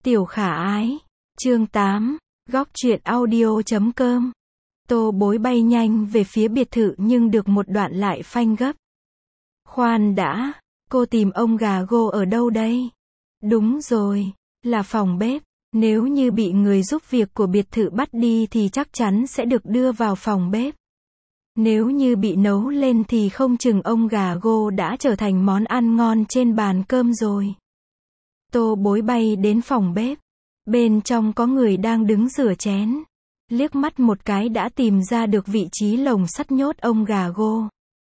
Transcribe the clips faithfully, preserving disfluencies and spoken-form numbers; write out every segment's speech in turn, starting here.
Tiểu khả ái. Chương tám. Góc truyện audio chấm com. Tô Bối bay nhanh về phía biệt thự nhưng được một đoạn lại phanh gấp. Khoan đã, cô tìm ông gà gô ở đâu đây? Đúng rồi, là phòng bếp. Nếu như bị người giúp việc của biệt thự bắt đi thì chắc chắn sẽ được đưa vào phòng bếp. Nếu như bị nấu lên thì không chừng ông gà gô đã trở thành món ăn ngon trên bàn cơm rồi. Tô Bối bay đến phòng bếp. Bên trong có người đang đứng rửa chén. Liếc mắt một cái đã tìm ra được vị trí lồng sắt nhốt ông gà gô.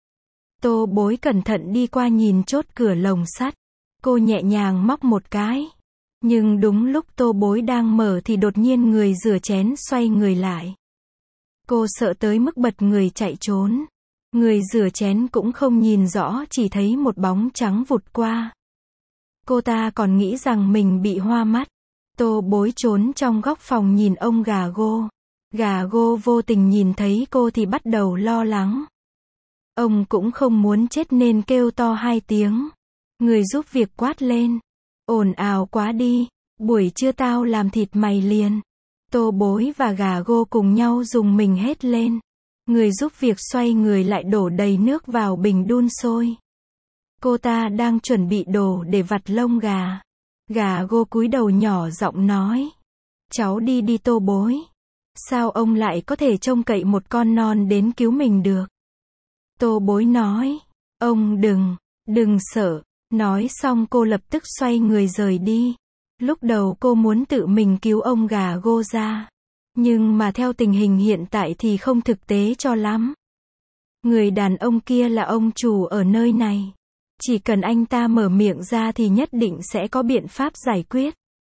Tô Bối cẩn thận đi qua nhìn chốt cửa lồng sắt. Cô nhẹ nhàng móc một cái. Nhưng đúng lúc Tô Bối đang mở thì đột nhiên người rửa chén xoay người lại. Cô sợ tới mức bật người chạy trốn. Người rửa chén cũng không nhìn rõ, chỉ thấy một bóng trắng vụt qua. Cô ta còn nghĩ rằng mình bị hoa mắt. Tô Bối trốn trong góc phòng nhìn ông gà gô. Gà gô vô tình nhìn thấy cô thì bắt đầu lo lắng. Ông cũng không muốn chết nên kêu to hai tiếng. Người giúp việc quát lên. Ồn ào quá đi, buổi trưa tao làm thịt mày liền. Tô Bối và gà gô cùng nhau dùng mình hét lên. Người giúp việc xoay người lại đổ đầy nước vào bình đun sôi. Cô ta đang chuẩn bị đổ để vặt lông gà. Gà gô cúi đầu nhỏ giọng nói. Cháu đi đi Tô Bối. Sao ông lại có thể trông cậy một con non đến cứu mình được? Tô Bối nói. Ông đừng, đừng sợ. Nói xong cô lập tức xoay người rời đi. Lúc đầu cô muốn tự mình cứu ông gà gô ra. Nhưng mà theo tình hình hiện tại thì không thực tế cho lắm. Người đàn ông kia là ông chủ ở nơi này. Chỉ cần anh ta mở miệng ra thì nhất định sẽ có biện pháp giải quyết.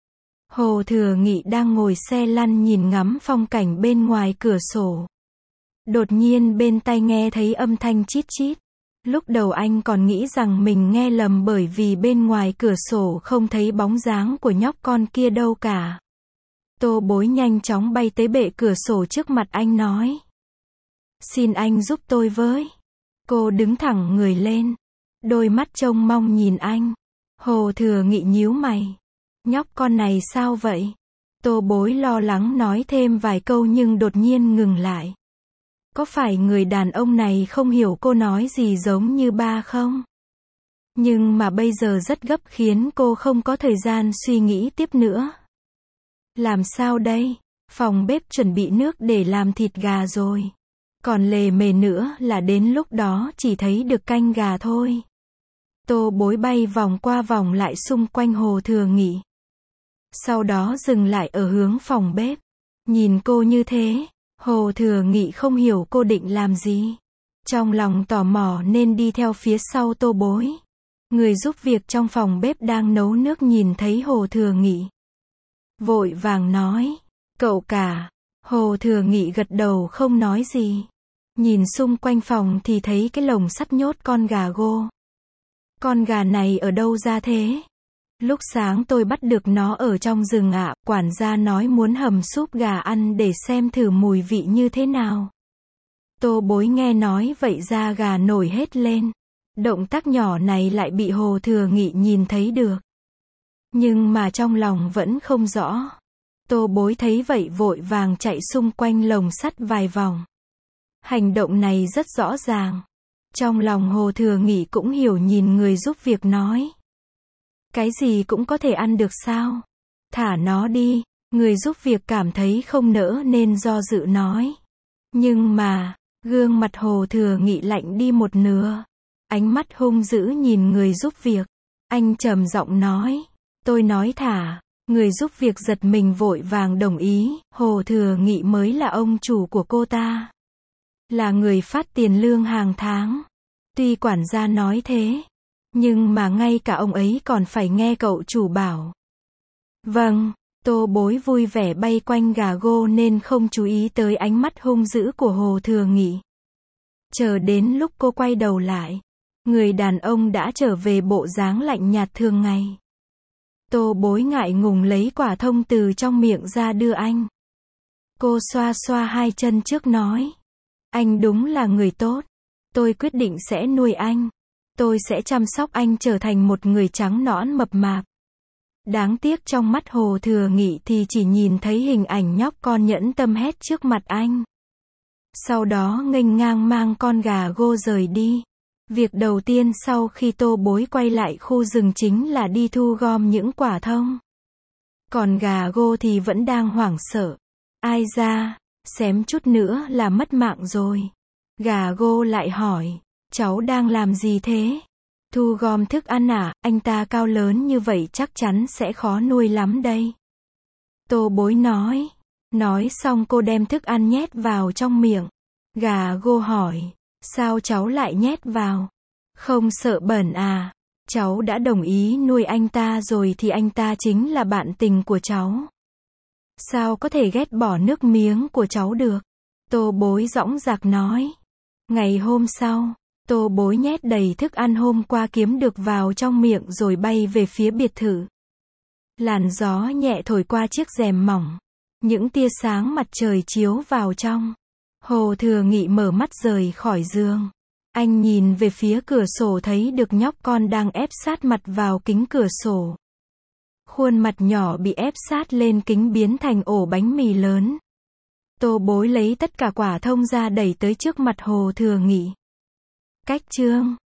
Hồ Thừa Nghị đang ngồi xe lăn nhìn ngắm phong cảnh bên ngoài cửa sổ. Đột nhiên bên tai nghe thấy âm thanh chít chít. Lúc đầu anh còn nghĩ rằng mình nghe lầm bởi vì bên ngoài cửa sổ không thấy bóng dáng của nhóc con kia đâu cả. Tô Bối nhanh chóng bay tới bệ cửa sổ trước mặt anh nói. Xin anh giúp tôi với. Cô đứng thẳng người lên. Đôi mắt trông mong nhìn anh. Hồ Thừa Nghị nhíu mày. Nhóc con này sao vậy? Tô Bối lo lắng nói thêm vài câu nhưng đột nhiên ngừng lại. Có phải người đàn ông này không hiểu cô nói gì giống như ba không? Nhưng mà bây giờ rất gấp khiến cô không có thời gian suy nghĩ tiếp nữa. Làm sao đây? Phòng bếp chuẩn bị nước để làm thịt gà rồi. Còn lề mề nữa là đến lúc đó chỉ thấy được canh gà thôi. Tô Bối bay vòng qua vòng lại xung quanh Hồ Thừa Nghị. Sau đó dừng lại ở hướng phòng bếp. Nhìn cô như thế, Hồ Thừa Nghị không hiểu cô định làm gì. Trong lòng tò mò nên đi theo phía sau Tô Bối. Người giúp việc trong phòng bếp đang nấu nước nhìn thấy Hồ Thừa Nghị. Vội vàng nói. Cậu cả. Hồ Thừa Nghị gật đầu không nói gì. Nhìn xung quanh phòng thì thấy cái lồng sắt nhốt con gà gô. Con gà này ở đâu ra thế? Lúc sáng tôi bắt được nó ở trong rừng ạ, quản gia nói muốn hầm súp gà ăn để xem thử mùi vị như thế nào. Tô Bối nghe nói vậy da gà nổi hết lên. Động tác nhỏ này lại bị Hồ Thừa Nghị nhìn thấy được. Nhưng mà trong lòng vẫn không rõ. Tô Bối thấy vậy vội vàng chạy xung quanh lồng sắt vài vòng. Hành động này rất rõ ràng. Trong lòng Hồ Thừa Nghị cũng hiểu nhìn người giúp việc nói. Cái gì cũng có thể ăn được sao? Thả nó đi. Người giúp việc cảm thấy không nỡ nên do dự nói. Nhưng mà, gương mặt Hồ Thừa Nghị lạnh đi một nửa. Ánh mắt hung dữ nhìn người giúp việc. Anh trầm giọng nói. Tôi nói thả. Người giúp việc giật mình vội vàng đồng ý. Hồ Thừa Nghị mới là ông chủ của cô ta. Là người phát tiền lương hàng tháng. Tuy quản gia nói thế. Nhưng mà ngay cả ông ấy còn phải nghe cậu chủ bảo. Vâng, Tô Bối vui vẻ bay quanh gà gô nên không chú ý tới ánh mắt hung dữ của Hồ Thừa Nghị. Chờ đến lúc cô quay đầu lại. Người đàn ông đã trở về bộ dáng lạnh nhạt thường ngày. Tô Bối ngại ngùng lấy quả thông từ trong miệng ra đưa anh. Cô xoa xoa hai chân trước nói. Anh đúng là người tốt. Tôi quyết định sẽ nuôi anh. Tôi sẽ chăm sóc anh trở thành một người trắng nõn mập mạp. Đáng tiếc trong mắt Hồ Thừa Nghị thì chỉ nhìn thấy hình ảnh nhóc con nhẫn tâm hét trước mặt anh. Sau đó nghênh ngang mang con gà gô rời đi. Việc đầu tiên sau khi Tô Bối quay lại khu rừng chính là đi thu gom những quả thông. Còn gà gô thì vẫn đang hoảng sợ. Ai ra, xém chút nữa là mất mạng rồi. Gà gô lại hỏi, cháu đang làm gì thế? Thu gom thức ăn à, anh ta cao lớn như vậy chắc chắn sẽ khó nuôi lắm đây. Tô Bối nói. Nói xong cô đem thức ăn nhét vào trong miệng. Gà gô hỏi, sao cháu lại nhét vào? Không sợ bẩn à? Cháu đã đồng ý nuôi anh ta rồi thì anh ta chính là bạn tình của cháu. Sao có thể ghét bỏ nước miếng của cháu được? Tô Bối dõng dạc nói. Ngày hôm sau, Tô Bối nhét đầy thức ăn hôm qua kiếm được vào trong miệng rồi bay về phía biệt thự. Làn gió nhẹ thổi qua chiếc rèm mỏng. Những tia sáng mặt trời chiếu vào trong. Hồ Thừa Nghị mở mắt rời khỏi giường. Anh nhìn về phía cửa sổ thấy được nhóc con đang ép sát mặt vào kính cửa sổ. Khuôn mặt nhỏ bị ép sát lên kính biến thành ổ bánh mì lớn. Tô Bối lấy tất cả quả thông ra đẩy tới trước mặt Hồ Thừa Nghị. Cách chương